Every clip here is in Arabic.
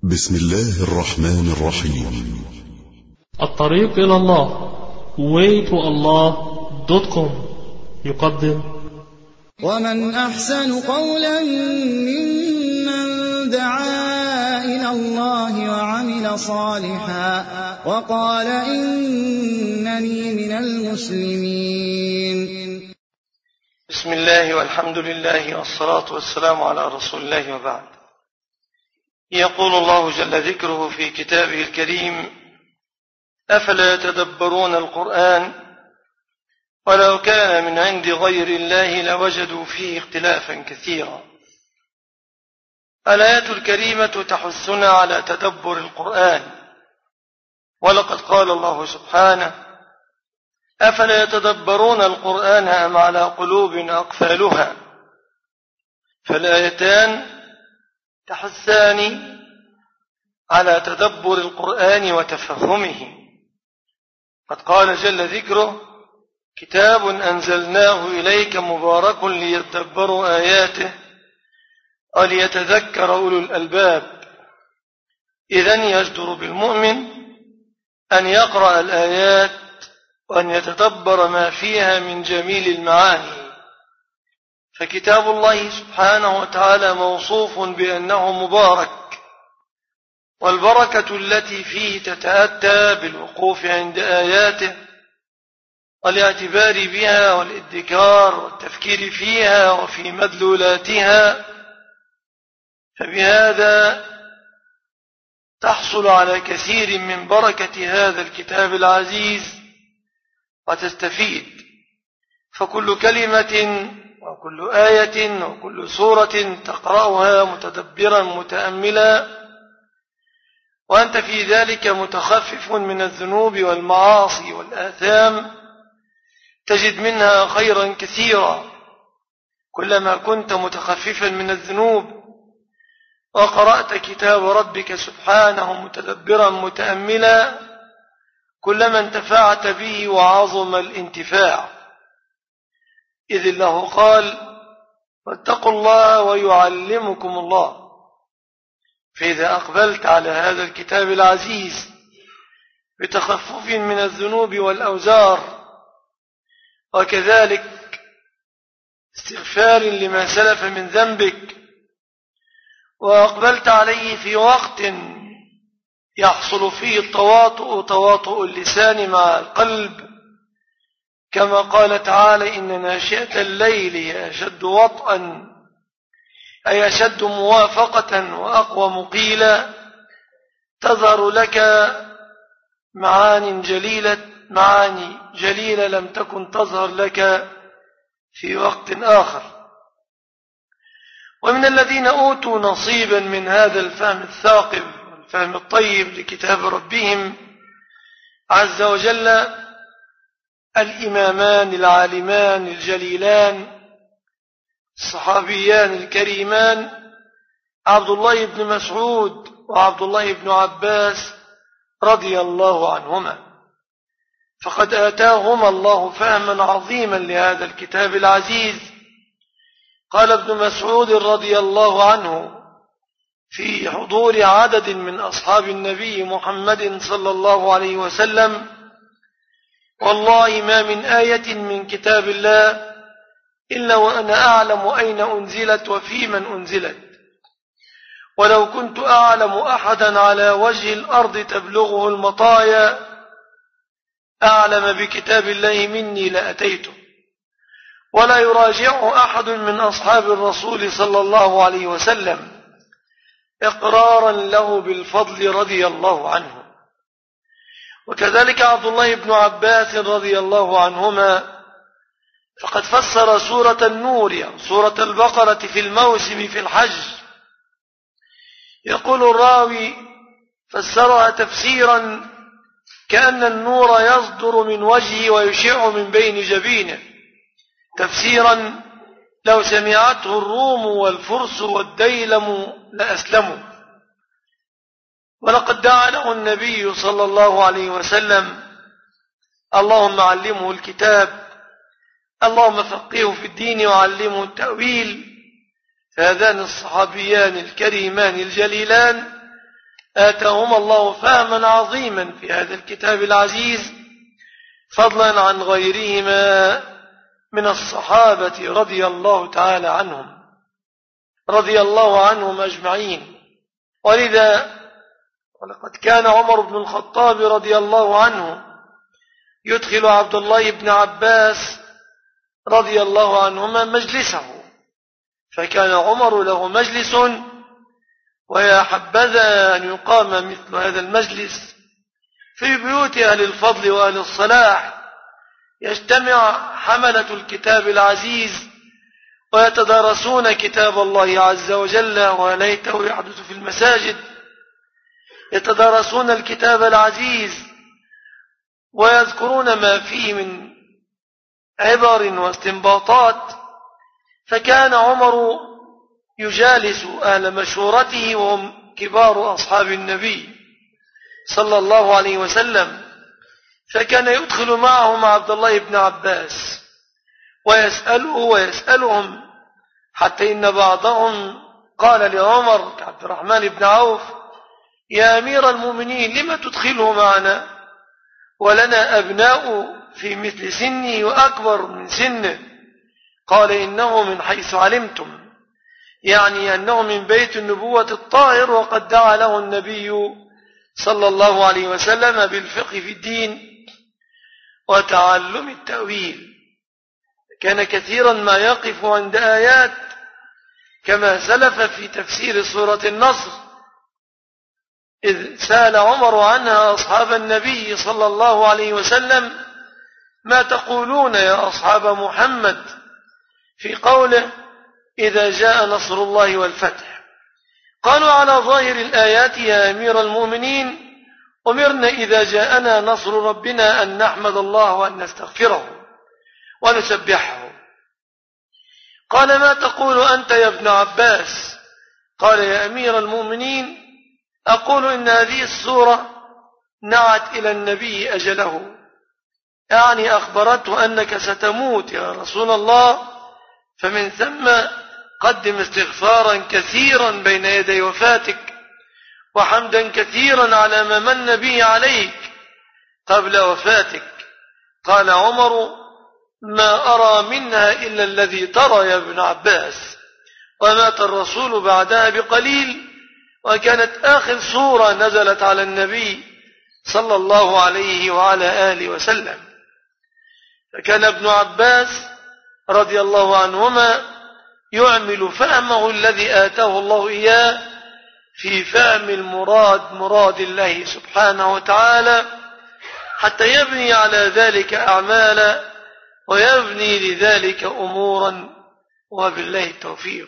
بسم الله الرحمن الرحيم. الطريق إلى الله waytoallah.com يقدم ومن أحسن قولا ممن دعا إلى الله وعمل صالحا وقال إنني من المسلمين. بسم الله والحمد لله والصلاة والسلام على رسول الله وبعد. يقول الله جل ذكره في كتابه الكريم: أفلا يتدبرون القرآن ولو كان من عند غير الله لوجدوا فيه اختلافا كثيرا. الآية الكريمة تحثنا على تدبر القرآن، ولقد قال الله سبحانه: أفلا يتدبرون القرآن أم على قلوب أقفالها. فالآيتان تحثان على تدبر القرآن وتفهمه. قد قال جل ذكره: كتاب أنزلناه إليك مبارك ليتدبروا آياته وليتذكر أولو الألباب. إذن يجدر بالمؤمن أن يقرأ الآيات وأن يتدبر ما فيها من جميل المعاني. فكتاب الله سبحانه وتعالى موصوف بأنه مبارك، والبركة التي فيه تتأتى بالوقوف عند آياته والاعتبار بها والادكار والتفكير فيها وفي مدلولاتها. فبهذا تحصل على كثير من بركة هذا الكتاب العزيز وتستفيد. فكل كلمة وكل آية وكل سورة تقرأها متدبرا متأملا وأنت في ذلك متخفف من الذنوب والمعاصي والآثام، تجد منها خيرا كثيرا. كلما كنت متخففا من الذنوب وقرأت كتاب ربك سبحانه متدبرا متأملا كلما انتفعت به وعظم الانتفاع. إذ الله قال: واتقوا الله ويعلمكم الله. فإذا أقبلت على هذا الكتاب العزيز بتخفف من الذنوب والأوزار وكذلك استغفار لما سلف من ذنبك، وأقبلت عليه في وقت يحصل فيه تواطؤ اللسان مع القلب، كما قال تعالى: إن ناشئة الليل هي أشد وطئا، أي أشد موافقة وأقوى مقيلا، تظهر لك معاني جليلة لم تكن تظهر لك في وقت آخر. ومن الذين أوتوا نصيبا من هذا الفهم الثاقب والفهم الطيب لكتاب ربهم عز وجل الإمامان العالمان الجليلان الصحابيان الكريمان عبد الله بن مسعود وعبد الله بن عباس رضي الله عنهما. فقد آتاهما الله فهما عظيما لهذا الكتاب العزيز. قال ابن مسعود رضي الله عنه في حضور عدد من أصحاب النبي محمد صلى الله عليه وسلم: والله ما من آية من كتاب الله إلا وأنا أعلم أين أنزلت وفي من أنزلت، ولو كنت أعلم أحدا على وجه الأرض تبلغه المطايا أعلم بكتاب الله مني لأتيته، ولا يراجع أحد من أصحاب الرسول صلى الله عليه وسلم إقرارا له بالفضل رضي الله عنه. وكذلك عبد الله بن عباس رضي الله عنهما فقد فسر سورة النور سورة البقرة في الموسم في الحج. يقول الراوي: فسرها تفسيرا كأن النور يصدر من وجهه ويشع من بين جبينه، تفسيرا لو سمعته الروم والفرس والديلم لأسلموا. ولقد دعا له النبي صلى الله عليه وسلم: اللهم علمه الكتاب، اللهم فقهه في الدين وعلمه التأويل. فهذان الصحابيان الكريمان الجليلان آتاهم الله فهما عظيما في هذا الكتاب العزيز، فضلا عن غيرهما من الصحابة رضي الله تعالى عنهم، رضي الله عنهم أجمعين. ولقد كان عمر بن الخطاب رضي الله عنه يدخل عبد الله بن عباس رضي الله عنهما مجلسه، فكان عمر له مجلس، ويا حبذا أن يقام مثل هذا المجلس في بيوت أهل الفضل وأهل الصلاح، يجتمع حملة الكتاب العزيز ويتدارسون كتاب الله عز وجل، وليته يحدث في المساجد، يتدارسون الكتاب العزيز ويذكرون ما فيه من عبر واستنباطات. فكان عمر يجالس أهل مشورته وهم كبار أصحاب النبي صلى الله عليه وسلم، فكان يدخل معهم عبد الله بن عباس ويسأله ويسألهم، حتى إن بعضهم قال لعمر كعبد الرحمن بن عوف: يا أمير المؤمنين، لما تدخله معنا ولنا أبناء في مثل سني وأكبر من سنه؟ قال: إنه من حيث علمتم، يعني أنه من بيت النبوة الطاهر، وقد دعا له النبي صلى الله عليه وسلم بالفقه في الدين وتعلم التأويل. كان كثيرا ما يقف عند آيات كما سلف في تفسير سورة النصر، إذ سأل عمر عنها أصحاب النبي صلى الله عليه وسلم: ما تقولون يا أصحاب محمد في قوله إذا جاء نصر الله والفتح؟ قالوا: على ظاهر الآيات يا أمير المؤمنين أمرنا إذا جاءنا نصر ربنا أن نحمد الله وأن نستغفره ونسبحه. قال: ما تقول أنت يا ابن عباس؟ قال: يا أمير المؤمنين أقول إن هذه السورة نعت إلى النبي أجله، يعني أخبرته أنك ستموت يا رسول الله، فمن ثم قدم استغفارا كثيرا بين يدي وفاتك، وحمدا كثيرا على ما من به عليك قبل وفاتك. قال عمر: ما أرى منها إلا الذي ترى يا ابن عباس. ومات الرسول بعدها بقليل، وكانت آخر سورة نزلت على النبي صلى الله عليه وعلى آله وسلم. فكان ابن عباس رضي الله عنهما يعمل فهمه الذي آتاه الله إياه في فهم مراد الله سبحانه وتعالى، حتى يبني على ذلك أعمالا ويبني لذلك أمورا، وبالله التوفيق.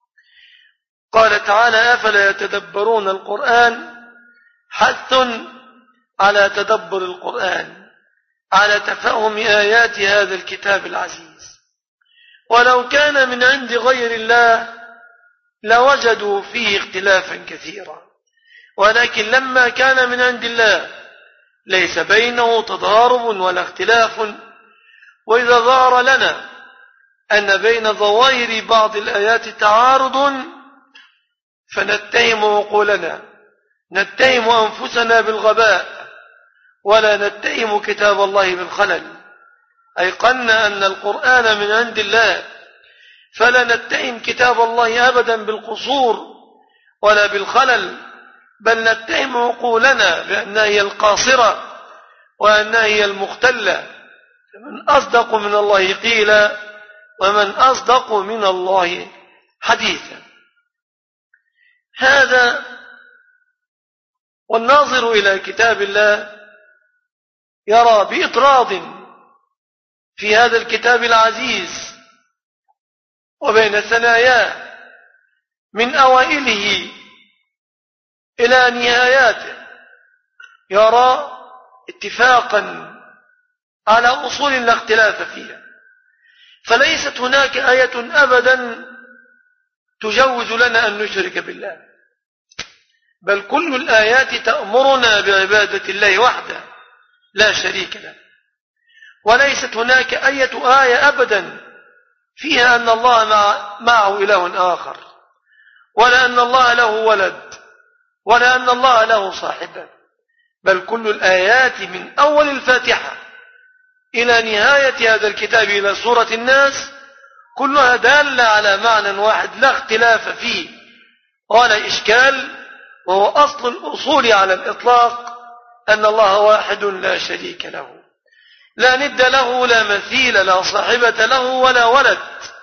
قال تعالى: أفلا يتدبرون القرآن؟ حث على تدبر القرآن، على تفهم آيات هذا الكتاب العزيز. ولو كان من عند غير الله لوجدوا فيه اختلافا كثيرا، ولكن لما كان من عند الله ليس بينه تضارب ولا اختلاف. وإذا ظهر لنا أن بين ظواهر بعض الآيات تعارض فنتهم عقولنا، نتهم أنفسنا بالغباء، ولا نتهم كتاب الله بالخلل. أيقنا أن القرآن من عند الله، فلا نتهم كتاب الله أبدا بالقصور ولا بالخلل، بل نتهم عقولنا بأنها هي القاصرة وأنها هي المختلة. فمن أصدق من الله قيلا ومن أصدق من الله حديثا. هذا والناظر إلى كتاب الله يرى بإطراد في هذا الكتاب العزيز وبين ثناياه من أوائله إلى نهاياته، يرى اتفاقا على أصول لا اختلاف فيها، فليست هناك آية أبدا تجوز لنا أن نشرك بالله، بل كل الآيات تأمرنا بعبادة الله وحده لا شريك له. وليست هناك آية أبدا فيها أن الله معه إله آخر، ولا أن الله له ولد، ولا أن الله له صاحبا، بل كل الآيات من أول الفاتحة إلى نهاية هذا الكتاب إلى سورة الناس كلها دالة على معنى واحد لا اختلاف فيه ولا إشكال، وهو أصل الأصول على الإطلاق، أن الله واحد لا شريك له، لا ند له، لا مثيل، لا صاحبة له ولا ولد.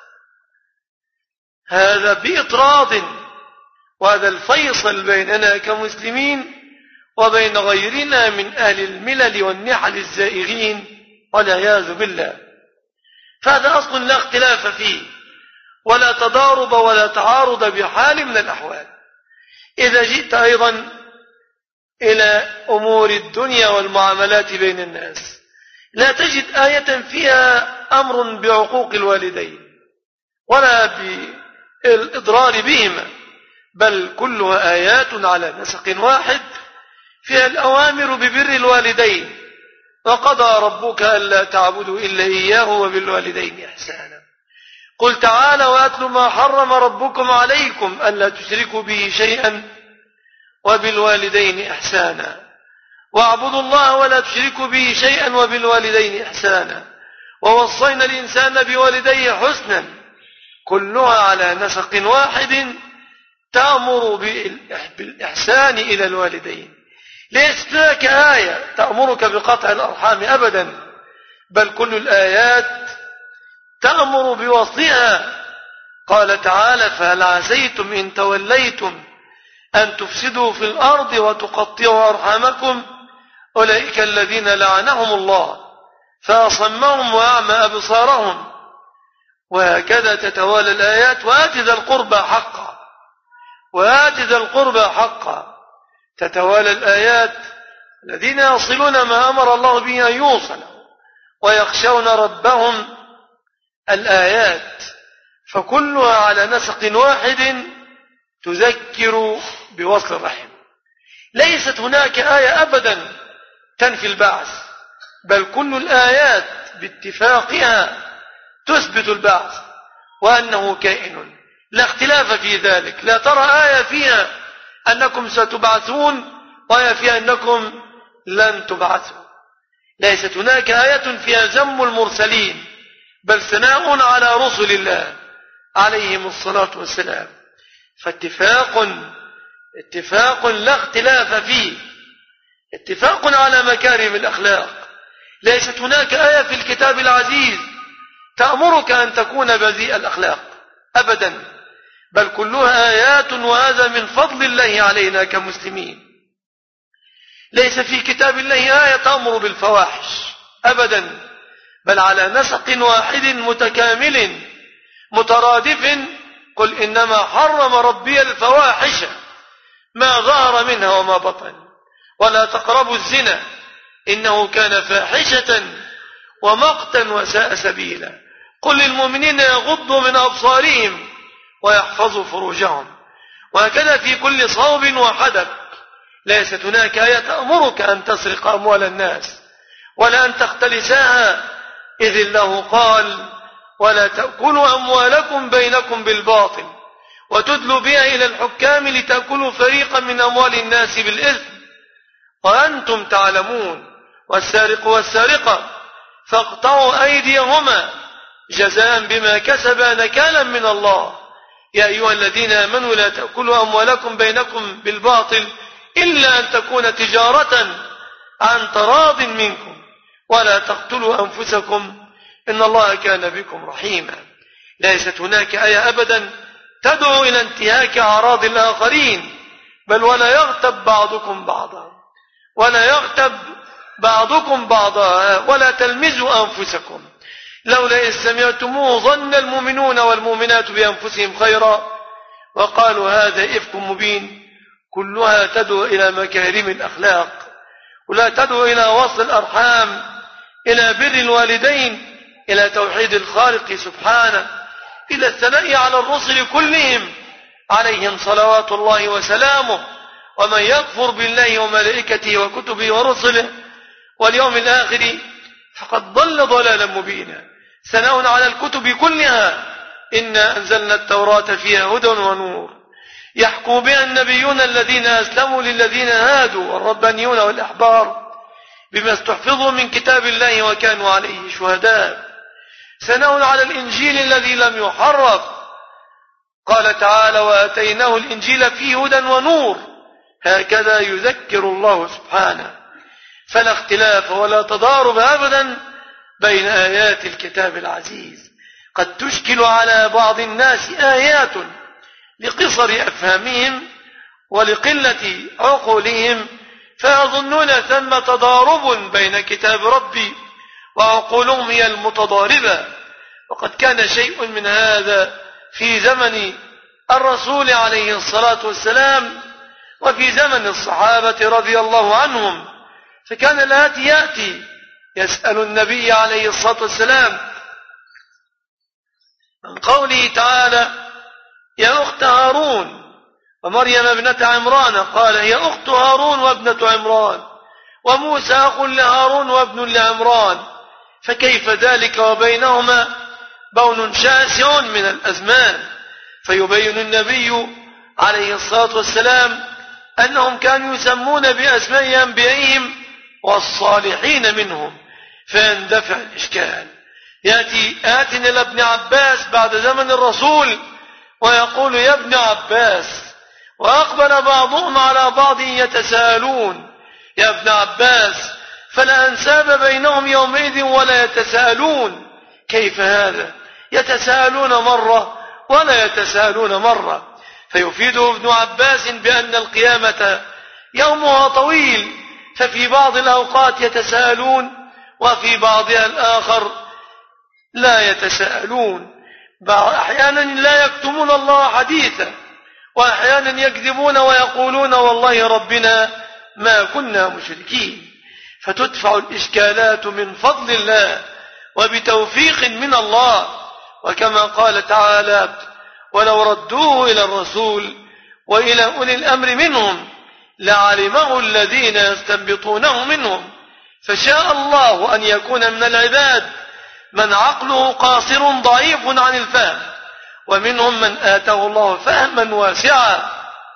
هذا بإطراد، وهذا الفيصل بيننا كمسلمين وبين غيرنا من أهل الملل والنحل الزائغين والعياذ بالله. فهذا أصل لا اختلاف فيه ولا تضارب ولا تعارض بحال من الأحوال. إذا جئت أيضا إلى أمور الدنيا والمعاملات بين الناس لا تجد آية فيها أمر بعقوق الوالدين ولا بالإضرار بهما، بل كلها آيات على نسق واحد فيها الأوامر ببر الوالدين، وقضى ربك ألا تعبدوا إلا إياه وبالوالدين إحسانا. قل تعالى وأتل ما حرم ربكم عليكم ألا تشركوا به شيئا وبالوالدين إحسانا، واعبدوا الله ولا تشركوا به شيئا وبالوالدين إحسانا، ووصينا الإنسان بوالديه حسنا، كلها على نسق واحد تأمر بالإحسان إلى الوالدين. ليست لك آية تأمرك بقطع الأرحام أبدا، بل كل الآيات تأمر بوصلها. قال تعالى فهل عسيتم إن توليتم أن تفسدوا في الأرض وتقطعوا أرحامكم أولئك الذين لعنهم الله فأصمهم وأعمى أبصارهم. وهكذا تتوالى الآيات. وآت ذا القربى حقا، وآت ذا القربى حقا، تتوالى الآيات. الذين يصلون ما أمر الله به أن يوصل ويخشون ربهم، الآيات فكلها على نسق واحد تذكر بوصل الرحم. ليست هناك آية أبدا تنفي البعث، بل كل الآيات باتفاقها تثبت البعث وأنه كائن، لا اختلاف في ذلك. لا ترى آية فيها أنكم ستبعثون وآية فيها أنكم لن تبعثوا. ليست هناك آية فيها ذم المرسلين، بل ثناء على رسل الله عليهم الصلاة والسلام. فاتفاق لا اختلاف فيه، اتفاق على مكارم الأخلاق. ليست هناك آية في الكتاب العزيز تأمرك أن تكون بذيء الأخلاق أبدا، بل كلها آيات، وهذا من فضل الله علينا كمسلمين. ليس في كتاب الله آية تأمر بالفواحش أبدا، بل على نسق واحد متكامل مترادف. قل إنما حرم ربي الفواحش ما ظهر منها وما بطن ولا تقربوا الزنا إنه كان فاحشة ومقتا وساء سبيلا. قل للمؤمنين يغضوا من أبصارهم ويحفظوا فروجهم. وهكذا في كل صوب وحدث. ليست هناك آية تأمرك أن تسرق أموال الناس ولا أن تختلساها، إذ الله قال ولا تأكلوا أموالكم بينكم بالباطل وتدلوا بها إلى الحكام لتأكلوا فريقا من أموال الناس بالإثم وأنتم تعلمون. والسارق والسارقة فاقطعوا أيديهما جزاء بما كسبا نكالا من الله. يا أيها الذين آمنوا لا تأكلوا أموالكم بينكم بالباطل إلا أن تكون تجارة عن تراض منكم ولا تقتلوا أنفسكم إن الله كان بكم رحيما. ليست هناك آية أبدا تدعو إلى انتهاك أعراض الآخرين، بل ولا يغتب بعضكم بعضا، ولا يغتب بعضكم بعضا، ولا تلمزوا أنفسكم. لولا إذ سمعتموه ظن المؤمنون والمؤمنات بأنفسهم خيرا وقالوا هذا إفك مبين. كلها تدعو إلى مكارم الأخلاق، ولا تدعو إلى وصل الأرحام، إلى بر الوالدين، إلى توحيد الخالق سبحانه، إلى الثناء على الرسل كلهم عليهم صلوات الله وسلامه. ومن يكفر بالله وملائكته وكتبه ورسله واليوم الآخر فقد ضل ضلالا مبينا. ثناء على الكتب كلها، إنا أنزلنا التوراة فيها هدى ونور يحكم بها النبيون الذين أسلموا للذين هادوا والربانيون والأحبار بما استحفظوا من كتاب الله وكانوا عليه شهداء. ثناء على الإنجيل الذي لم يحرف. قال تعالى: وآتيناه الإنجيل فيه هدى ونور. هكذا يذكر الله سبحانه. فلا اختلاف ولا تضارب أبدا بين آيات الكتاب العزيز. قد تشكل على بعض الناس آيات لقصر أفهامهم ولقلة عقولهم، فيظنون ثم تضارب بين كتاب ربي وعقولهم هي المتضاربة. وقد كان شيء من هذا في زمن الرسول عليه الصلاة والسلام وفي زمن الصحابة رضي الله عنهم. فكان الآتي يأتي يسأل النبي عليه الصلاة والسلام عن قوله تعالى: يا أخت هارون ومريم ابنة عمران، قال: هي أخت هارون وابنة عمران، وموسى أخ لهارون وابن لعمران، فكيف ذلك وبينهما بون شاسع من الأزمان. فيبين النبي عليه الصلاة والسلام أنهم كانوا يسمون بأسماء أنبيائهم والصالحين منهم، فيندفع الإشكال. يأتي آت إلى ابن عباس بعد زمن الرسول ويقول: يا ابن عباس، وأقبل بعضهم على بعض يتساءلون: يا ابن عباس، فلا أنساب بينهم يومئذ ولا يتساءلون. كيف هذا؟ يتساءلون مرة ولا يتساءلون مرة. فيفيده ابن عباس بأن القيامة يومها طويل، ففي بعض الأوقات يتساءلون وفي بعضها الآخر لا يتساءلون. أحيانا لا يكتمون الله حديثا، وأحيانا يكذبون ويقولون: والله ربنا ما كنا مشركين. فتدفع الإشكالات من فضل الله وبتوفيق من الله. وكما قال تعالى: ولو ردوه إلى الرسول وإلى أولي الأمر منهم لعلمه الذين يستنبطونه منهم. فشاء الله أن يكون من العباد من عقله قاصر ضعيف عن الفهم، ومنهم من آتاه الله فهما واسعا.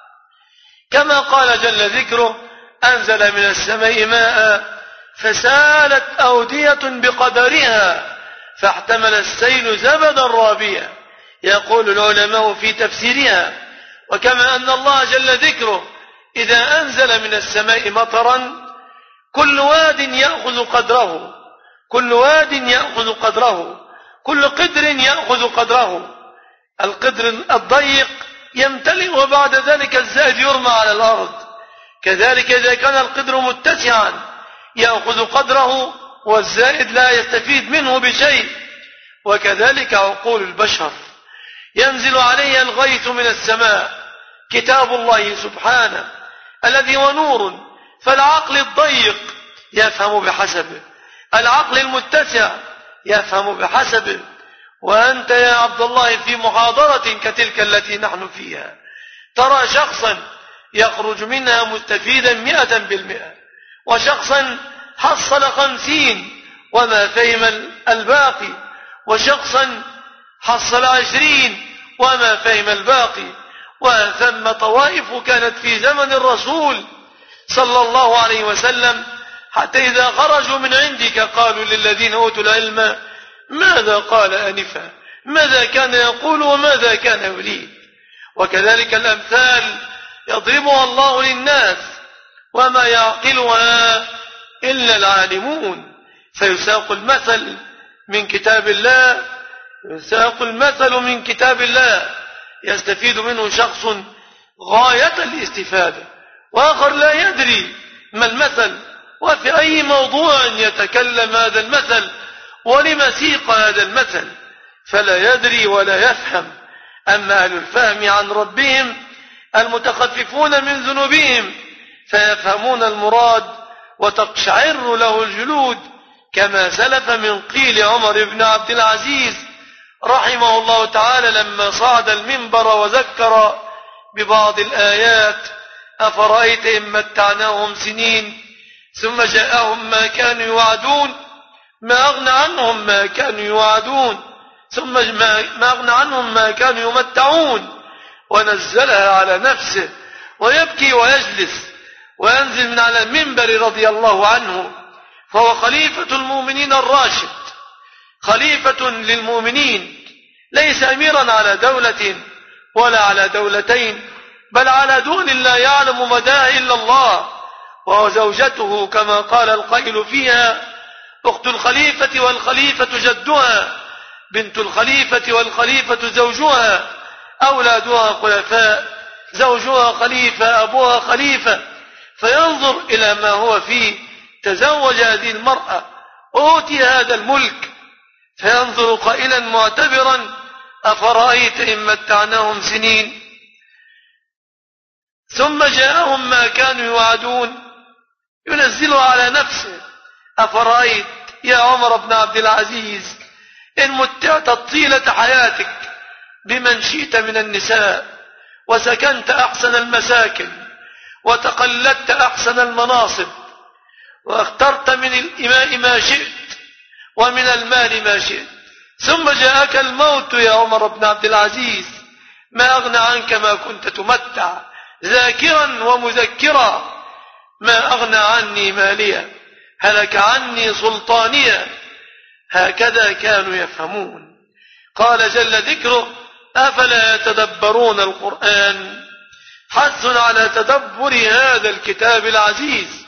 كما قال جل ذكره: أنزل من السماء ماء فسالت أودية بقدرها فاحتمل السيل زبدا رابيا. يقول العلماء في تفسيرها: وكما أن الله جل ذكره إذا أنزل من السماء مطرا كل واد يأخذ قدره، كل واد يأخذ قدره، كل قدر يأخذ قدره. القدر الضيق يمتلئ وبعد ذلك الزائد يرمى على الأرض. كذلك إذا كان القدر متسعا يأخذ قدره والزائد لا يستفيد منه بشيء. وكذلك عقول البشر ينزل عليها الغيث من السماء، كتاب الله سبحانه الذي هو نور. فالعقل الضيق يفهم بحسبه، العقل المتسع يفهم بحسبه. وأنت يا عبد الله في محاضرة كتلك التي نحن فيها ترى شخصا يخرج منها مستفيدا 100%، وشخصا حصل 50 وما فهم الباقي، وشخصا حصل 20 وما فهم الباقي. وثم طوائف كانت في زمن الرسول صلى الله عليه وسلم حتى إذا خرجوا من عندك قالوا للذين أوتوا العلم ماذا قال آنفا، ماذا كان يقول وماذا كان يريد. وكذلك الأمثال يضربها الله للناس وما يعقلها إلا العالمون. فيساق المثل من كتاب الله، يساق المثل من كتاب الله يستفيد منه شخص غاية الاستفادة، وآخر لا يدري ما المثل وفي أي موضوع يتكلم هذا المثل ولما سيق هذا المثل، فلا يدري ولا يفهم. أما أهل الفهم عن ربهم المتخففون من ذنوبهم فيفهمون المراد وتقشعر له الجلود، كما سلف من قيل عمر بن عبد العزيز رحمه الله تعالى لما صعد المنبر وذكر ببعض الآيات: أفرأيت إن متعناهم سنين ثم جاءهم ما كانوا يوعدون ما أغنى عنهم ما كانوا يوعدون ثم ما أغنى عنهم ما كانوا يمتعون ونزلها على نفسه، ويبكي ويجلس وينزل من على المنبر رضي الله عنه، فهو خليفة المؤمنين الراشد، خليفة للمؤمنين، ليس أميرا على دولة ولا على دولتين، بل على دول لا يعلم مداها إلا الله. وهو زوجته كما قال القائل فيها: أخت الخليفة والخليفة جدها، بنت الخليفة والخليفة زوجها، أولادها خلفاء، زوجها خليفة، أبوها خليفة. فينظر إلى ما هو فيه. تزوج هذه المرأة، أوتي هذا الملك، فينظر قائلا معتبرا: أفرأيت إن متعناهم سنين ثم جاءهم ما كانوا يوعدون. ينزلها على نفسه: أفرأيت يا عمر بن عبد العزيز إن متعت طيلة حياتك بمن شئت من النساء، وسكنت أحسن المساكن، وتقلدت أحسن المناصب، واخترت من الإماء ما شئت ومن المال ما شئت، ثم جاءك الموت يا عمر بن عبد العزيز، ما أغنى عنك ما كنت تمتع، ذاكرا ومذكرا، ما أغنى عني ماليا، هلك عني سلطانيا. هكذا كانوا يفهمون. قال جل ذكره: أفلا يتدبرون القرآن؟ حث على تدبر هذا الكتاب العزيز.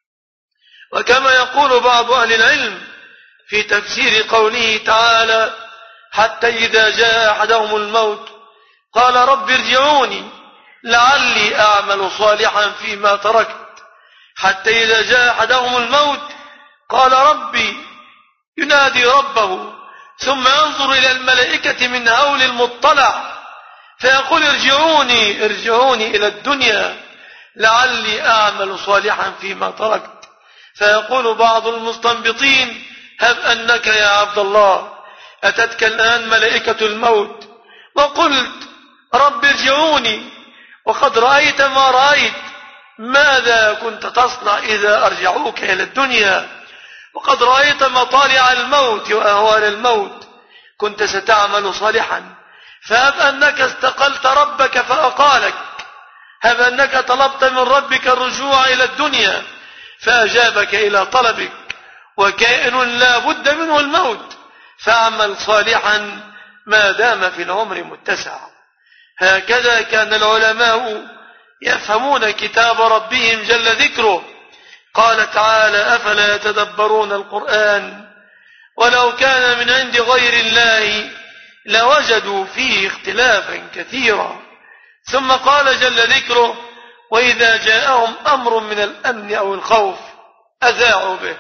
وكما يقول بعض أهل العلم في تفسير قوله تعالى: حتى إذا جاء أحدهم الموت قال رب ارجعوني لعلي أعمل صالحا فيما تركت. حتى إذا جاء أحدهم الموت قال ربي، ينادي ربه، ثم ينظر إلى الملائكة من هول المطلع فيقول ارجعوني ارجعوني إلى الدنيا لعلي أعمل صالحا فيما تركت. فيقول بعض المستنبطين: هب أنك يا عبد الله أتتك الآن ملائكة الموت وقلت رب ارجعوني، وقد رأيت ما رأيت، ماذا كنت تصنع إذا أرجعوك إلى الدنيا؟ وقد رأيت مطالع الموت وأهوال الموت، كنت ستعمل صالحا. فهب أنك استقلت ربك فأقالك، هب أنك طلبت من ربك الرجوع إلى الدنيا فأجابك إلى طلبك، وكائن لا بد منه الموت، فاعمل صالحا ما دام في العمر متسع. هكذا كان العلماء يفهمون كتاب ربهم جل ذكره. قال تعالى: أفلا يتدبرون القرآن ولو كان من عند غير الله لوجدوا فيه اختلافا كثيرا. ثم قال جل ذكره: وإذا جاءهم أمر من الأمن أو الخوف أذاعوا به.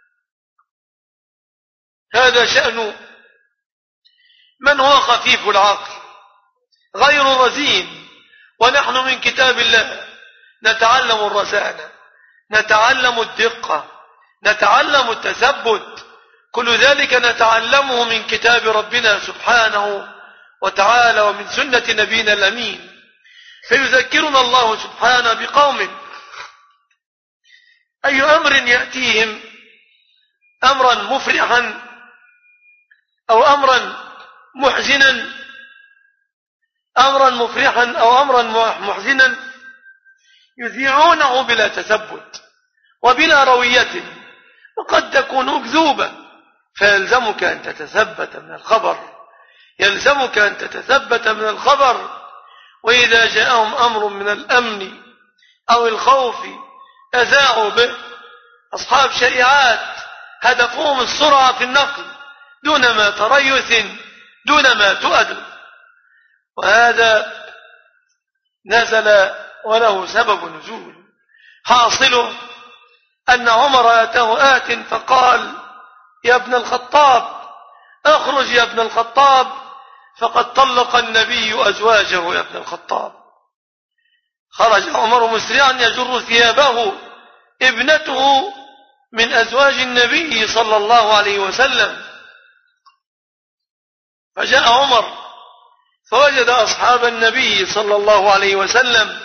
هذا شأن من هو خفيف العقل غير رزين. ونحن من كتاب الله نتعلم الرزانة، نتعلم الدقة، نتعلم التثبت، كل ذلك نتعلمه من كتاب ربنا سبحانه وتعالى ومن سنة نبينا الأمين. فيذكرنا الله سبحانه بقوم أي أمر يأتيهم، أمرا مفرحا أو أمرا محزنا، أمرا مفرحا أو أمرا محزنا، يذيعونه بلا تثبت وبلا روية، وقد تكون أكذوبة، فيلزمك أن تتثبت من الخبر، يلزمك أن تتثبت من الخبر. وإذا جاءهم أمر من الأمن أو الخوف أذاعوا به. أصحاب شريعات هدفهم السرعة في النقل دون ما تريث، دون ما تؤدب. وهذا نزل وله سبب نزول. حاصله أن عمر أتاه آت فقال: يا ابن الخطاب اخرج يا ابن الخطاب، فقد طلق النبي أزواجه يا ابن الخطاب. خرج عمر مسرعا يجر ثيابه، ابنته من أزواج النبي صلى الله عليه وسلم. فجاء عمر فوجد أصحاب النبي صلى الله عليه وسلم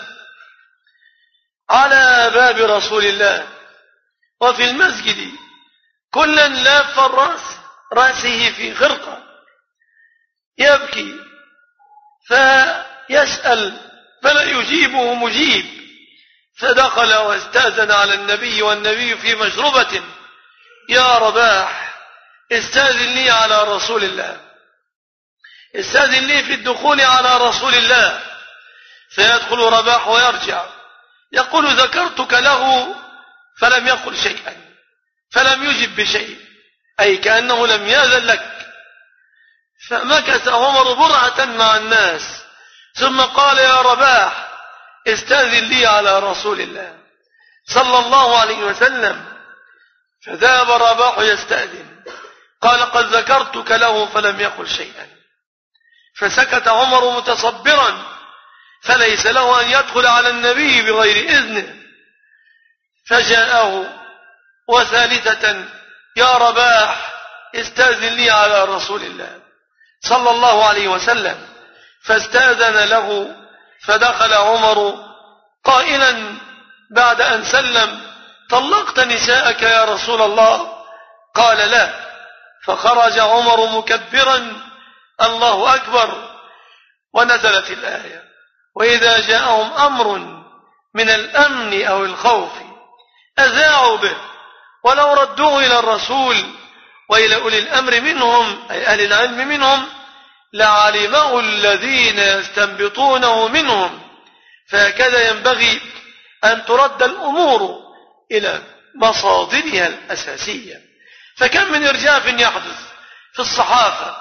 على باب رسول الله وفي المسجد، كلا لاف رأسه في خرقة يبكي. يسأل فلا يجيبه مجيب، فدخل واستأذن على النبي والنبي في مشربة: يا رباح استأذن لي على رسول الله، استأذن لي في الدخول على رسول الله. فيدخل رباح ويرجع يقول: ذكرتك له فلم يقل شيئا، فلم يجب بشيء، أي كأنه لم يأذن لك. فمكث عمر برهة مع الناس ثم قال: يا رباح استأذن لي على رسول الله صلى الله عليه وسلم. فذهب رباح يستأذن، قال: قد ذكرتك له فلم يقل شيئا. فسكت عمر متصبرا، فليس له أن يدخل على النبي بغير إذنه. فجاءه وثالثة: يا رباح استأذن لي على رسول الله صلى الله عليه وسلم. فاستأذن له، فدخل عمر قائلا بعد أن سلم: طلقت نساءك يا رسول الله؟ قال: لا. فخرج عمر مكبرا: الله أكبر. ونزلت الآية: وإذا جاءهم أمر من الأمن أو الخوف أذاعوا به ولو ردوه إلى الرسول وإلى أولي الأمر منهم، أي أهل العلم منهم، لعلمه الذين يستنبطونه منهم. فهكذا ينبغي أن ترد الأمور إلى مصادرها الأساسية. فكم من إرجاف يحدث في الصحافة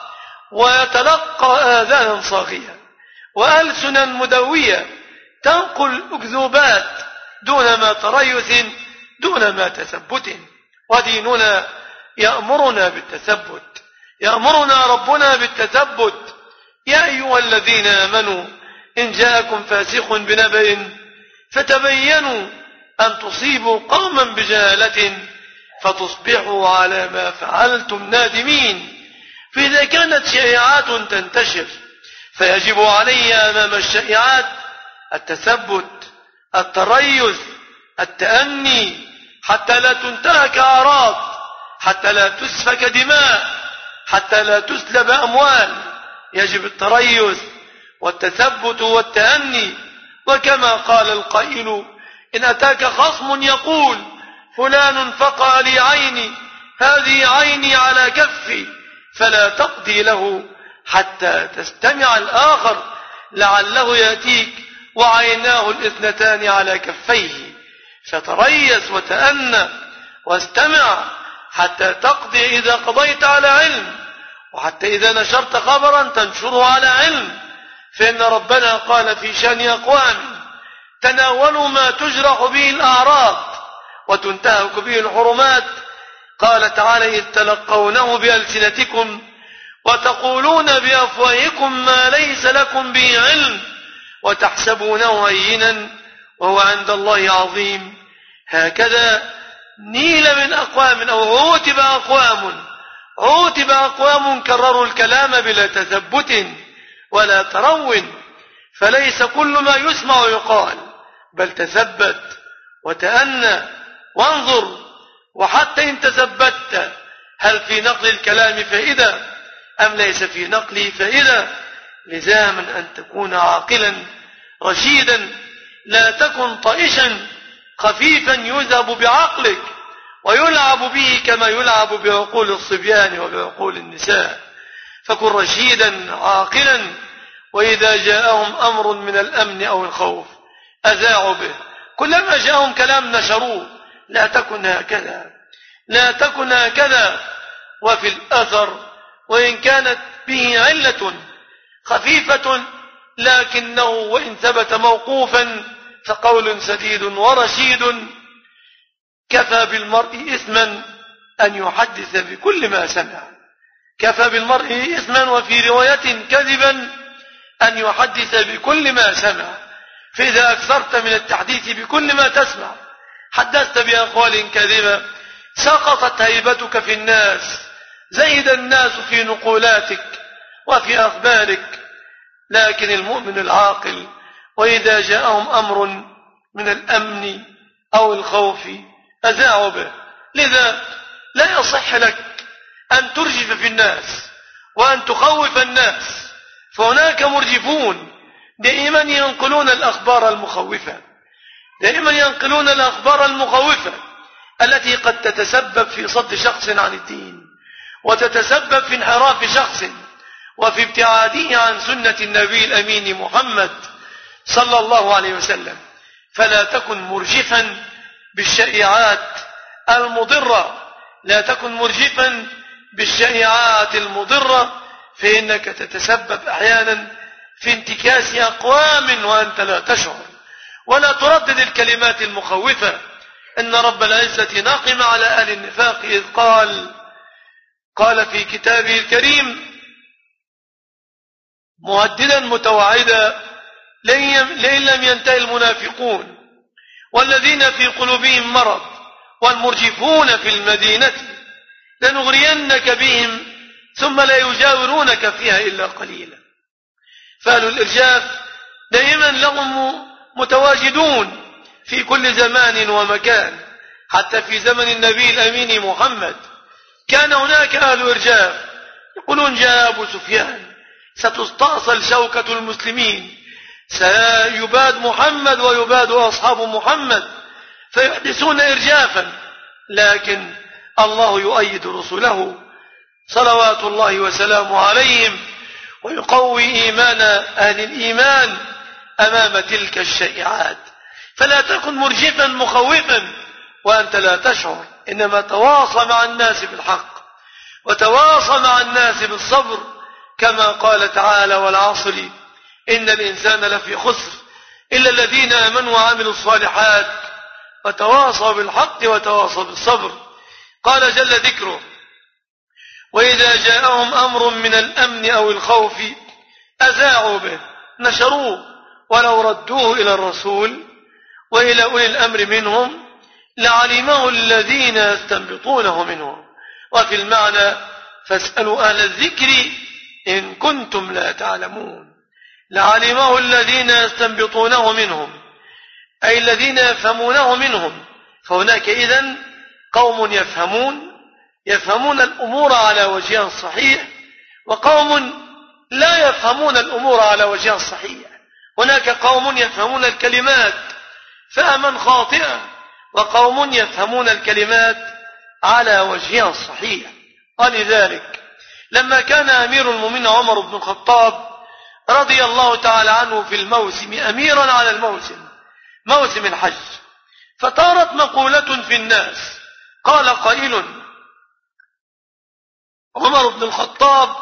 ويتلقى آذانا صاغية وألسنا مدوية تنقل أكذوبات دون ما تريث، دون ما تثبت. وديننا يأمرنا بالتثبت، يأمرنا ربنا بالتثبت: يا أيها الذين آمنوا إن جاءكم فاسق بنبأ فتبينوا أن تصيبوا قوما بجهالة فتصبحوا على ما فعلتم نادمين. فإذا كانت شائعات تنتشر فيجب علي أمام الشائعات التثبت، التريث، التأني، حتى لا تنتهك أعراض، حتى لا تسفك دماء، حتى لا تسلب أموال. يجب التريث والتثبت والتأني. وكما قال القائل: إن أتاك خصم يقول فلان فقع لي عيني، هذه عيني على كفي، فلا تقضي له حتى تستمع الآخر لعله يأتيك وعيناه الاثنتان على كفيه. فتريث وتأنى واستمع حتى تقضي إذا قضيت على علم، وحتى إذا نشرت خبرا تنشره على علم. فإن ربنا قال في شأن أقوام: تناولوا ما تجرح به الأعراض وتنتهك به الحرمات. قال تعالى: إذ تلقونه بألسنتكم وتقولون بأفواهكم ما ليس لكم به علم وتحسبونه هينا وهو عند الله عظيم. هكذا نيل من أقوام أو عوتب أقوام كرروا الكلام بلا تثبت ولا ترون. فليس كل ما يسمع يقال، بل تثبت وتأنى وانظر. وحتى إن تثبت، هل في نقل الكلام فائدة أم ليس في نقله فائدة؟ لزاما أن تكون عاقلا رشيدا، لا تكن طائشا خفيفا يذهب بعقلك ويلعب به كما يلعب بعقول الصبيان وبعقول النساء. فكن رشيدا عاقلا. وإذا جاءهم أمر من الأمن أو الخوف أذاعوا به، كلما جاءهم كلام نشروه. لا تكن هكذا، لا تكن هكذا. وفي الأثر وإن كانت به علة خفيفة لكنه وإن ثبت موقوفا فقول سديد ورشيد: كفى بالمرء إثما أن يحدث بكل ما سمع. كفى بالمرء إثما وفي رواية كذبا أن يحدث بكل ما سمع. فإذا أكثرت من التحديث بكل ما تسمع، حدثت بأقوال كذبة، سقطت هيبتك في الناس، زيد الناس في نقولاتك وفي أخبارك. لكن المؤمن العاقل وإذا جاءهم أمر من الأمن أو الخوف أذاعوا به. لذا لا يصح لك أن ترجف في الناس وأن تخوف الناس، فهناك مرجفون دائما ينقلون الأخبار المخوفة، دائما ينقلون الأخبار المخوفة التي قد تتسبب في صد شخص عن الدين، وتتسبب في انحراف شخص وفي ابتعاده عن سنة النبي الأمين محمد صلى الله عليه وسلم. فلا تكن مرجفا بالشائعات المضرة، لا تكن مرجفا بالشائعات المضرة، فإنك تتسبب أحيانا في انتكاس أقوام وأنت لا تشعر. ولا تردد الكلمات المخوفة. إن رب العزة ناقم على أهل النفاق إذ قال في كتابه الكريم مهددا متوعدا لئن لم ينتهي المنافقون والذين في قلوبهم مرض والمرجفون في المدينة لنغرينك بهم ثم لا يجاورونك فيها إلا قليلا. فأهل الإرجاف دائما لهم متواجدون في كل زمان ومكان. حتى في زمن النبي الأمين محمد كان هناك أهل إرجاف يقولون جاء أبو سفيان ستستأصل شوكة المسلمين، سيباد محمد ويباد أصحاب محمد، فيحدثون إرجافا. لكن الله يؤيد رسله صلوات الله وسلامه عليهم ويقوي إيمان أهل الإيمان أمام تلك الشائعات. فلا تكن مرجفا مخوفا وأنت لا تشعر، إنما تواصى مع الناس بالحق وتواصى مع الناس بالصبر، كما قال تعالى والعصر إن الإنسان لفي خسر إلا الذين آمنوا وعملوا الصالحات وتواصوا بالحق وتواصوا بالصبر. قال جل ذكره وإذا جاءهم أمر من الأمن أو الخوف أذاعوا به نشروه ولو ردوه إلى الرسول وإلى أولي الأمر منهم لعلمه الذين يستنبطونه منهم. وفي المعنى فاسألوا أهل الذكر إن كنتم لا تعلمون. لعلمه الذين يستنبطونه منهم أي الذين يفهمونه منهم. فهناك إذن قوم يفهمون الأمور على وجهها الصحيح، وقوم لا يفهمون الأمور على وجهها الصحيح. هناك قوم يفهمون الكلمات فهما خاطئا، وقوم يفهمون الكلمات على وجهها الصحيح. ولذلك لما كان أمير المؤمنين عمر بن الخطاب رضي الله تعالى عنه في الموسم أميرا على موسم الحج، فطارت مقولة في الناس، قال قائل عمر بن الخطاب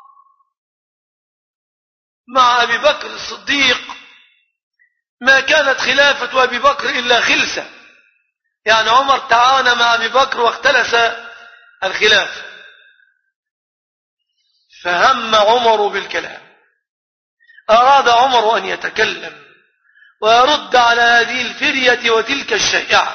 مع أبي بكر الصديق ما كانت خلافة أبي بكر إلا خلسة، يعني عمر تعاون مع أبي بكر واختلس الخلافة. فهم عمر بالكلام، أراد عمر أن يتكلم ويرد على هذه الفرية وتلك الشائعة.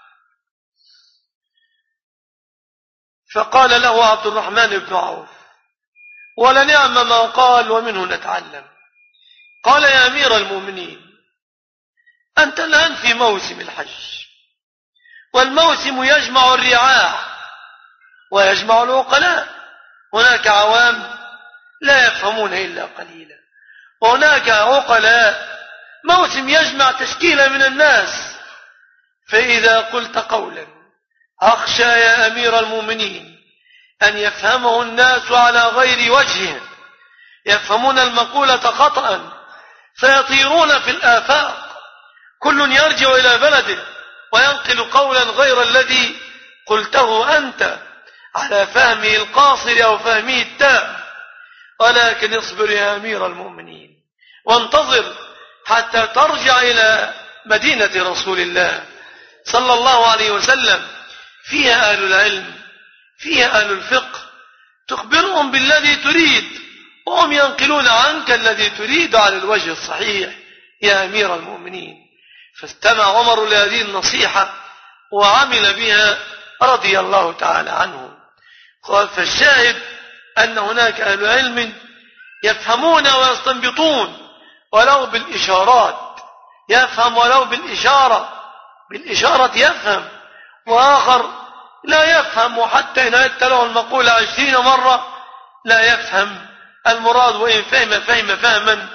فقال له عبد الرحمن بن عوف ولنعم ما قال ومنه نتعلم، قال يا أمير المؤمنين أنت الآن في موسم الحج، والموسم يجمع الرعاع ويجمع العقلاء. هناك عوام لا يفهمون إلا قليلا، وهناك عقلاء موسم يجمع تشكيلة من الناس. فإذا قلت قولا أخشى يا أمير المؤمنين أن يفهمه الناس على غير وجهه، يفهمون المقولة خطأ فيطيرون في الآفاق، كل يرجع إلى بلده وينقل قولا غير الذي قلته أنت على فهمه القاصر أو فهمه التام. ولكن اصبر يا أمير المؤمنين وانتظر حتى ترجع إلى مدينة رسول الله صلى الله عليه وسلم، فيها أهل العلم، فيها أهل الفقه، تخبرهم بالذي تريد وهم ينقلون عنك الذي تريد على الوجه الصحيح يا أمير المؤمنين. فاستمع عمر لهذه النصيحة وعمل بها رضي الله تعالى عنه. قال فالشاهد أن هناك أهل علم يفهمون ويستنبطون ولو بالإشارات، يفهم ولو بالإشارة يفهم، وآخر لا يفهم، وحتى إن أتى له المقولة 20 مرة لا يفهم المراد، وإن فهم فهما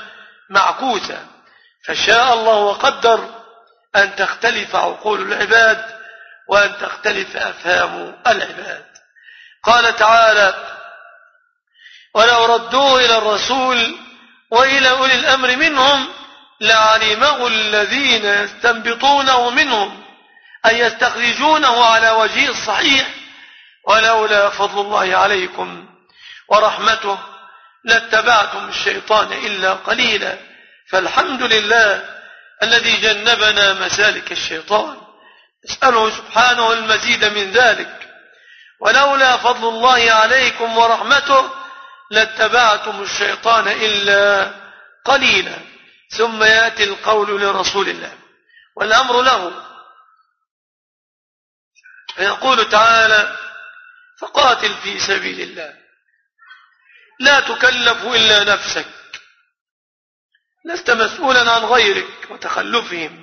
معكوسة، فشاء الله وقدر أن تختلف عقول العباد وأن تختلف أفهام العباد. قال تعالى: ولو ردوه إلى الرسول وإلى أولي الأمر منهم لعلمه الذين يستنبطونه منهم، أي يستخرجونه على وجهه الصحيح، ولولا فضل الله عليكم ورحمته لاتبعتم الشيطان إلا قليلا. فالحمد لله الذي جنبنا مسالك الشيطان، نسأله سبحانه المزيد من ذلك. ولولا فضل الله عليكم ورحمته لاتبعتم الشيطان إلا قليلا. ثم يأتي القول لرسول الله والأمر له، فيقول تعالى: فقاتل في سبيل الله لا تكلف إلا نفسك، لست مسؤولا عن غيرك وتخلفهم،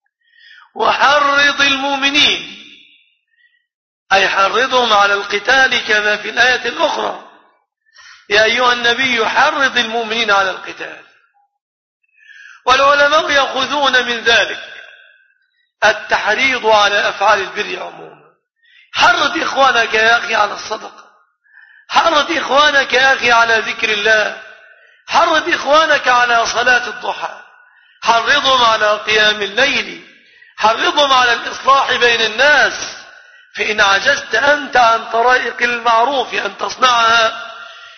وحرض المؤمنين، أي حرضهم على القتال كما في الآية الأخرى: يا أيها النبي حرض المؤمنين على القتال. والعلماء يأخذون من ذلك التحريض على أفعال البر عموما. حرض إخوانك يا أخي على الصدقة، حرض إخوانك يا أخي على ذكر الله، حرض إخوانك على صلاة الضحى، حرضهم على قيام الليل، حرضهم على الإصلاح بين الناس. فإن عجزت أنت عن طرائق المعروف أن تصنعها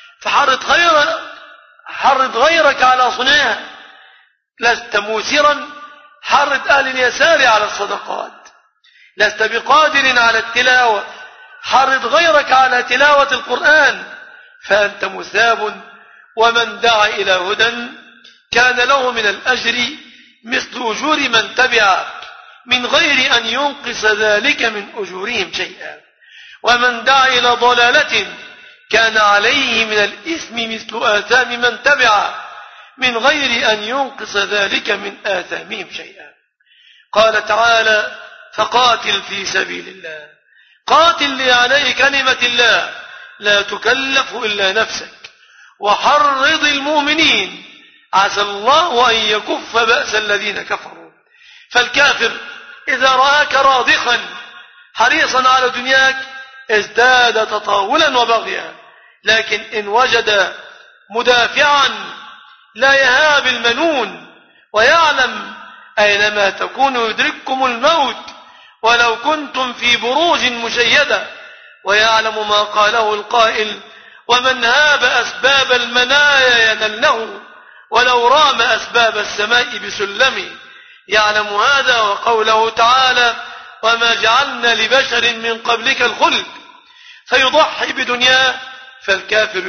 فحرض غيرك على صنعها. لست موسرا، حرض أهل اليسار على الصدقات. لست بقادر على التلاوة، حرض غيرك على تلاوة القرآن، فأنت مثاب. ومن دعا إلى هدى كان له من الأجر مثل أجور من تبعه من غير أن ينقص ذلك من أجورهم شيئا. ومن دعا إلى ضلالة كان عليه من الإثم مثل آثام من تبعه من غير أن ينقص ذلك من آثامهم شيئا. قال تعالى: فقاتل في سبيل الله، قاتل لإعلاء كلمة الله لا تكلف إلا نفسك، وحرض المؤمنين عسى الله أن يكف بأس الذين كفروا. فالكافر إذا رآك راضخا حريصا على دنياك ازداد تطاولا وبغيا، لكن إن وجد مدافعا لا يهاب المنون ويعلم أينما تكون يدرككم الموت ولو كنتم في بروج مشيدة، ويعلم ما قاله القائل: ومن هاب أسباب المنايا ينله ولو رام أسباب السماء بسلم. يعلم هذا وقوله تعالى: وما جعلنا لبشر من قبلك الخلد، فيضحي بدنياه. فالكافر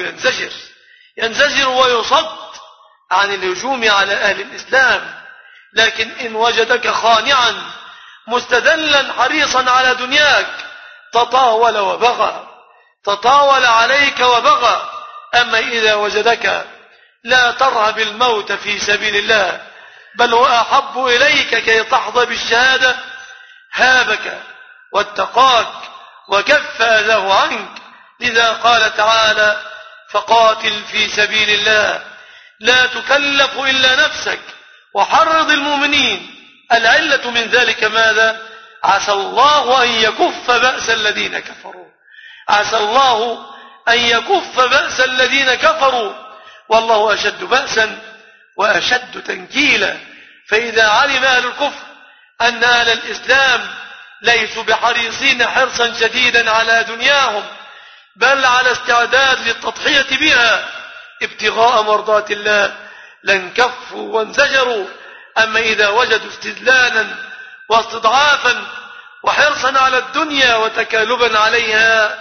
ينزجر ويصد عن الهجوم على أهل الإسلام. لكن إن وجدك خانعا مستدلا حريصا على دنياك تطاول وبغى، تطاول عليك وبغى. أما إذا وجدك لا ترهب الموت في سبيل الله بل هو أحب إليك كي تحظى بالشهادة هابك واتقاك وكف أذاه عنك. لذا قال تعالى: فقاتل في سبيل الله لا تكلف إلا نفسك وحرض المؤمنين. العلة من ذلك ماذا؟ عسى الله أن يكف بأس الذين كفروا، عسى الله أن يكف بأس الذين كفروا، والله أشد بأسا وأشد تنكيلا. فإذا علم أهل الكفر أن أهل الإسلام ليسوا بحريصين حرصا شديدا على دنياهم بل على استعداد للتضحية بها ابتغاء مرضات الله لانكفوا وانزجروا. أما إذا وجدوا استدلالا واستضعافا وحرصا على الدنيا وتكالبا عليها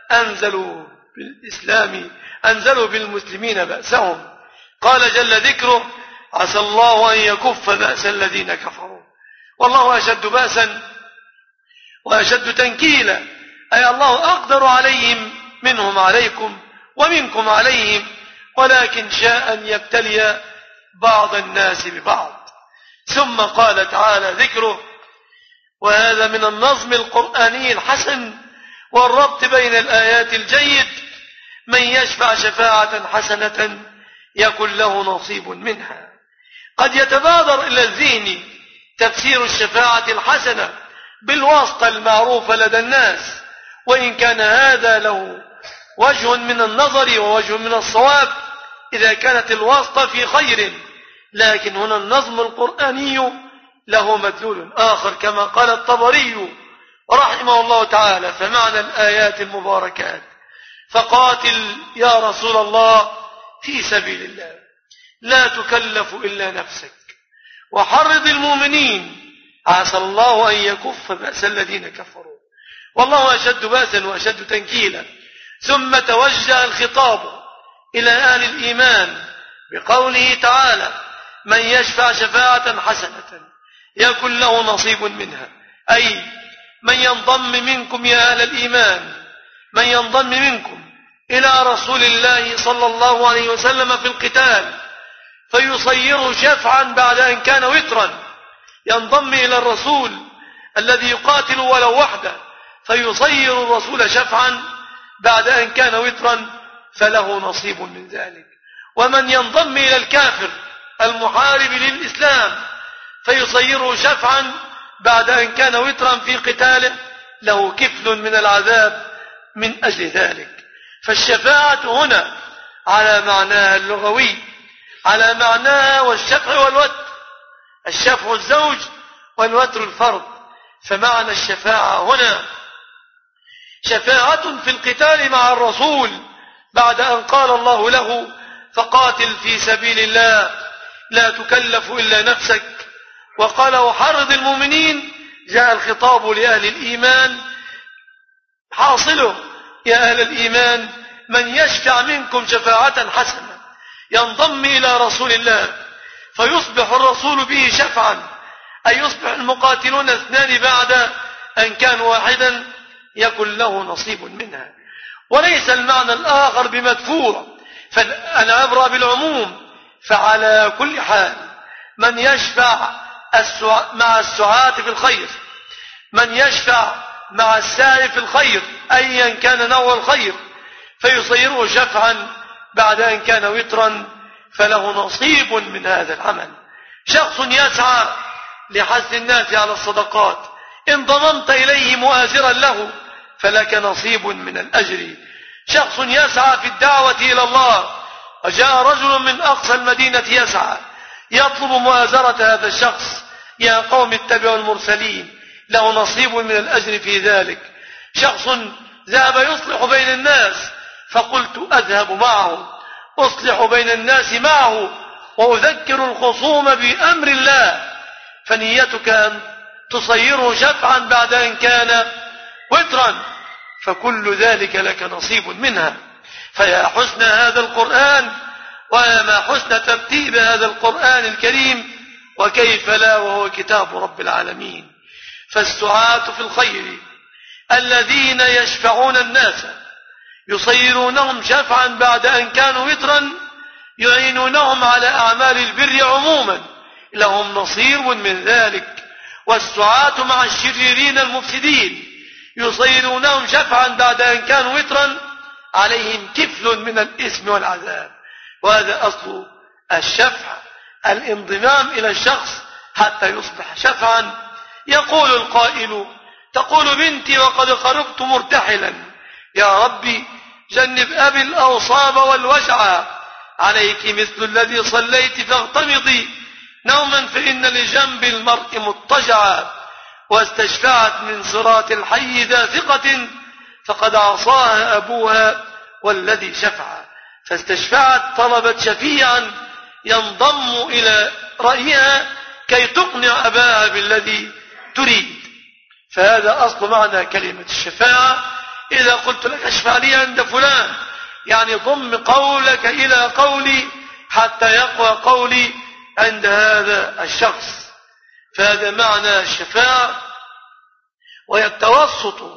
أنزلوا بالمسلمين بأسهم. قال جل ذكره: عسى الله أن يكف بأس الذين كفروا، والله أشد بأسا وأشد تنكيلا، أي الله أقدر عليهم منهم عليكم ومنكم عليهم، ولكن شاء أن يبتلي بعض الناس ببعض. ثم قال تعالى ذكره، وهذا من النظم القرآني الحسن والربط بين الآيات الجيد: من يشفع شفاعة حسنة يكن له نصيب منها. قد يتبادر إلى الذهن تفسير الشفاعة الحسنة بالواسطة المعروفة لدى الناس، وإن كان هذا له وجه من النظر ووجه من الصواب إذا كانت الواسطة في خير، لكن هنا النظم القرآني له مدلول آخر كما قال الطبري رحمه الله تعالى: فمعنى الآيات المباركات فقاتل يا رسول الله في سبيل الله لا تكلف إلا نفسك وحرض المؤمنين عسى الله أن يكف بأس الذين كفروا والله أشد بأسا وأشد تنكيلا. ثم توجه الخطاب إلى أهل الإيمان بقوله تعالى: من يشفع شفاعة حسنة يكن له نصيب منها، أي من ينضم منكم يا أهل الإيمان، من ينضم منكم إلى رسول الله صلى الله عليه وسلم في القتال فيصيره شفعا بعد أن كان وترا، ينضم إلى الرسول الذي يقاتل ولو وحده فيصير الرسول شفعا بعد أن كان وترا فله نصيب من ذلك. ومن ينضم إلى الكافر المحارب للإسلام فيصيره شفعا بعد أن كان وترا في قتاله له كفل من العذاب من أجل ذلك. فالشفاعة هنا على معناها اللغوي، على معناها والشفع والوتر، الشفع الزوج والوتر الفرد. فمعنى الشفاعة هنا شفاعة في القتال مع الرسول بعد أن قال الله له: فقاتل في سبيل الله لا تكلف إلا نفسك، وقال: وحرض المؤمنين. جاء الخطاب لأهل الإيمان حاصله: يا أهل الإيمان من يشفع منكم شفاعة حسنة ينضم إلى رسول الله فيصبح الرسول به شفعا، أي يصبح المقاتلون اثنان بعد أن كانوا واحدا يكن له نصيب منها. وليس المعنى الآخر بمدفوع، فالعبرة بالعموم. فعلى كل حال من يشفع مع السعاة في الخير، من يشفع مع السعي في الخير أيا كان نوع الخير فيصيره شفعا بعد أن كان وترا فله نصيب من هذا العمل. شخص يسعى لحث الناس على الصدقات، إن ضممت إليه مؤازرا له فلك نصيب من الأجر. شخص يسعى في الدعوة إلى الله وجاء رجل من أقصى المدينة يسعى يطلب مؤازرة هذا الشخص: يا قوم اتبعوا المرسلين، له نصيب من الأجر في ذلك. شخص ذهب يصلح بين الناس فقلت أذهب معه أصلح بين الناس معه وأذكر الخصوم بأمر الله، فنيتك أن تصيره شفعا بعد أن كان وترا، فكل ذلك لك نصيب منها. فيا حسن هذا القرآن ويا ما حسن ترتيب هذا القرآن الكريم، وكيف لا وهو كتاب رب العالمين. فالسعاة في الخير الذين يشفعون الناس يصيرونهم شفعا بعد أن كانوا وترا يعينونهم على أعمال البر عموما لهم نصيب من ذلك. والسعاة مع الشريرين المفسدين يصيرونهم شفعا بعد أن كانوا وترا عليهم كفل من الإثم والعذاب. وهذا أصل الشفع، الانضمام إلى الشخص حتى يصبح شفعا. يقول القائل: تقول بنتي وقد خرجت مرتحلا، يا ربي جنب أبي الأوصاب والوجع، عليك مثل الذي صليت فاغتمضي نوما فإن لجنب المرء مضطجعا. واستشفعت من صراط الحي ذا ثقة فقد عصاها أبوها والذي شفع، فاستشفعت طلبت شفيعا ينضم إلى رأيها كي تقنع أباها بالذي تريد. فهذا أصل معنى كلمة الشفاعة. إذا قلت لك اشفع لي عند فلان يعني ضم قولك إلى قولي حتى يقوى قولي عند هذا الشخص. فهذا معنى الشفاعة، وهي التوسط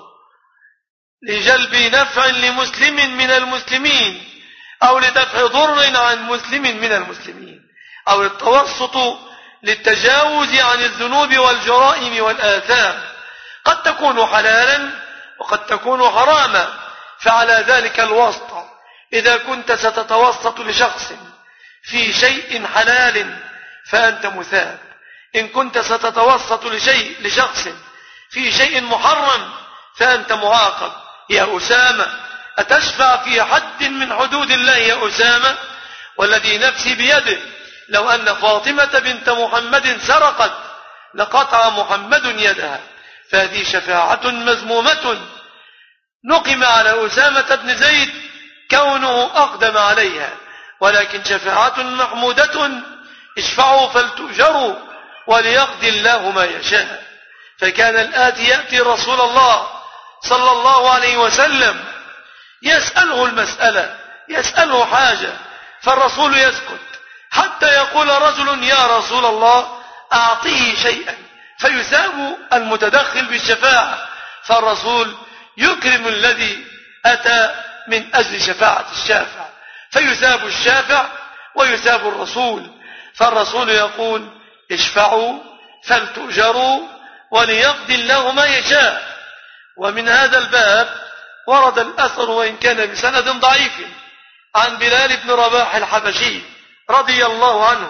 لجلب نفع لمسلم من المسلمين أو لدفع ضر عن مسلم من المسلمين، أو التوسط للتجاوز عن الذنوب والجرائم والآثام، قد تكون حلالا وقد تكون حراما. فعلى ذلك الواسطة إذا كنت ستتوسط لشخص في شيء حلال فأنت مثاب. إن كنت ستتوسط لشخص في شيء محرم فأنت معاقب. يا أسامة أتشفع في حد من حدود الله يا أسامة؟ والذي نفسي بيده لو أن فاطمة بنت محمد سرقت لقطع محمد يدها. فهذه شفاعة مذمومة نقم على أسامة بن زيد كونه أقدم عليها، ولكن شفاعة محمودة اشفعوا فلتؤجروا وليقضي الله ما يشاء. فكان الآتي يأتي رسول الله صلى الله عليه وسلم يسأله المسألة، يسأله حاجة، فالرسول يسكت حتى يقول رجل يا رسول الله أعطيه شيئا، فيثاب المتدخل بالشفاعة، فالرسول يكرم الذي أتى من أجل شفاعة الشافع، فيثاب الشافع ويثاب الرسول. فالرسول يقول اشفعوا فلتؤجروا وليقضي الله ما يشاء. ومن هذا الباب ورد الأثر وإن كان بسند ضعيف عن بلال بن رباح الحبشي رضي الله عنه،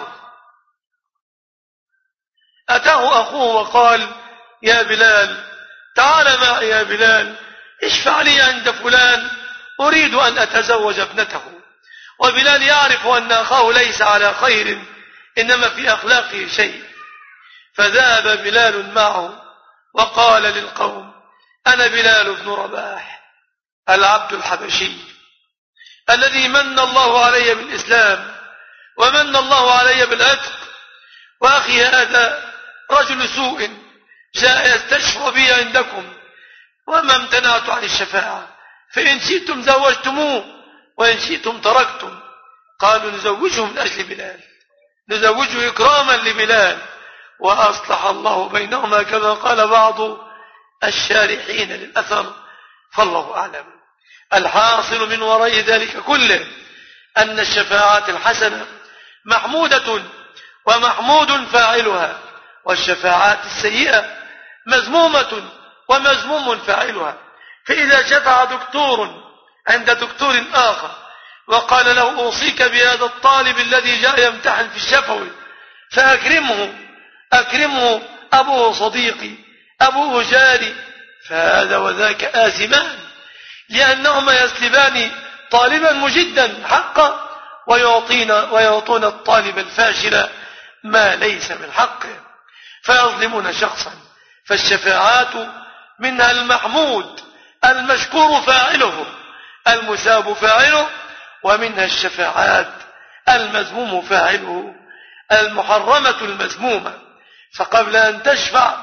أتاه أخوه وقال يا بلال تعال معي يا بلال اشفع لي عند فلان أريد أن أتزوج ابنته. وبلال يعرف أن أخاه ليس على خير إنما في أخلاقه شيء، فذهب بلال معه وقال للقوم أنا بلال بن رباح العبد الحبشي الذي من الله علي بالإسلام ومن الله علي بالعتق، وأخي هذا رجل سوء جاء يستشفع بي عندكم وما امتنعت عن الشفاعة، فإن شئتم زوجتموه وإن شئتم تركتم. قالوا نزوجه من أجل بلال، نزوجه إكراما لبلال، وأصلح الله بينهما كما قال بعض الشارحين للأثر، فالله أعلم. الحاصل من وراء ذلك كله أن الشفاعات الحسنة محمودة ومحمود فاعلها، والشفاعات السيئة مذمومة ومذموم فاعلها. فإذا شفع دكتور عند دكتور آخر وقال له أوصيك بهذا الطالب الذي جاء يمتحن في الشفوي أكرمه أبوه صديقي أبوه جاري، فهذا وذاك آثمان، لأنهما يسلبان طالبا مجدا حقا ويعطون الطالب الفاشل ما ليس من حقه، فيظلمون شخصا. فالشفاعات منها المحمود المشكور فاعله المثاب فاعله، ومنها الشفاعات المذموم فاعله المحرمة المذمومة. فقبل أن تشفع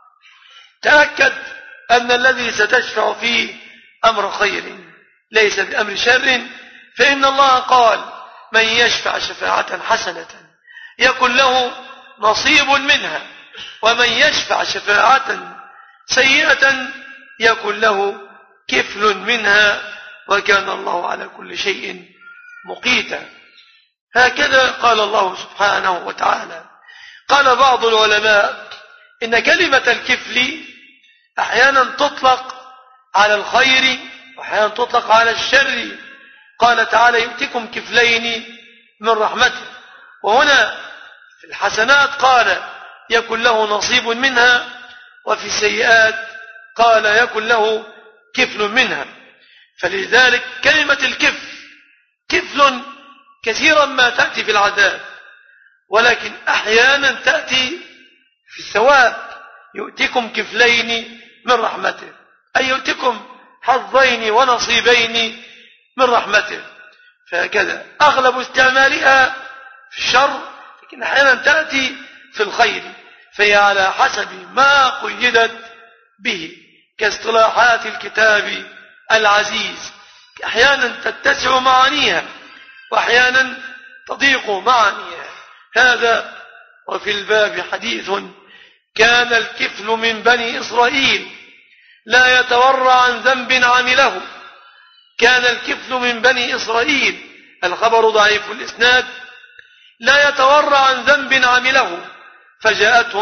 تأكد أن الذي ستشفع فيه أمر خير ليس بأمر شر، فإن الله قال من يشفع شفاعة حسنة يكن له نصيب منها، ومن يشفع شفاعة سيئة يكن له كفل منها، وكان الله على كل شيء مقيتا. هكذا قال الله سبحانه وتعالى. قال بعض العلماء إن كلمة الكفل أحيانا تطلق على الخير وأحيانا تطلق على الشر. قال تعالى يؤتكم كفلين من رحمته، وهنا في الحسنات قال يكن له نصيب منها، وفي السيئات قال يكن له كفل منها. فلذلك كلمة الكفل كفل كثيرا ما تأتي في العذاب، ولكن أحيانا تأتي في الثواب. يؤتكم كفلين من رحمته أي يؤتكم حظين ونصيبين من رحمته. فهكذا أغلب استعمالها في الشر، لكن أحيانا تأتي في الخير، فهي على حسب ما قيدت به، كاصطلاحات الكتاب العزيز، أحيانا تتسع معانيها وأحيانا تضيق معانيها. هذا. وفي الباب حديث كان الكفل من بني إسرائيل لا يتورع عن ذنب عمله. كان الكفل من بني إسرائيل، الخبر ضعيف الإسناد، لا يتورع عن ذنب عمله. فجاءته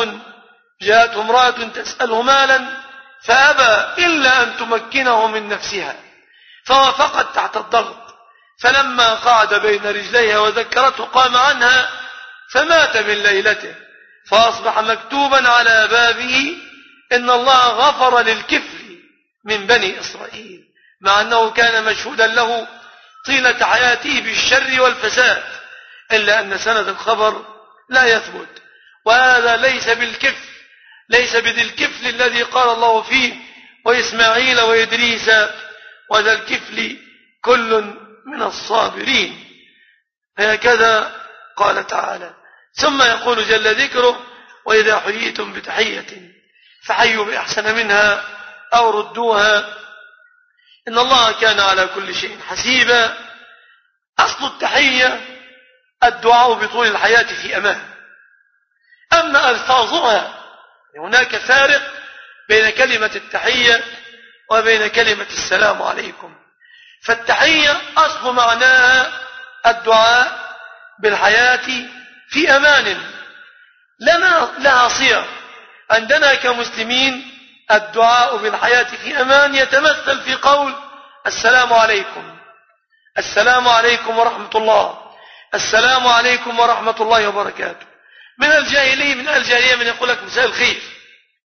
امرأة تسأله مالا فأبى إلا أن تمكنه من نفسها، فوافقت تحت الضغط، فلما قعد بين رجليها وذكرته قام عنها فمات من ليلته، فأصبح مكتوبا على بابه إن الله غفر للكفل من بني إسرائيل، مع أنه كان مشهودا له طيلة حياته بالشر والفساد، إلا أن سند الخبر لا يثبت. وهذا ليس بالكفل، ليس بذي الكفل الذي قال الله فيه وإسماعيل وإدريس وذا الكفل كل من الصابرين. هكذا قال تعالى. ثم يقول جل ذكره: وإذا حييتم بتحية فحيوا بأحسن منها أو ردوها إن الله كان على كل شيء حسيبا. أصل التحية الدعاء بطول الحياة في أمان. أما ألفاظها هناك فارق بين كلمة التحية وبين كلمة السلام عليكم. فالتحية أصل معناها الدعاء بالحياة في أمان، لها صيغ عندنا كمسلمين. الدعاء بالحياة في أمان يتمثل في قول السلام عليكم، السلام عليكم ورحمة الله، السلام عليكم ورحمة الله وبركاته. من الجاهلية من يقول لك مساء الخير،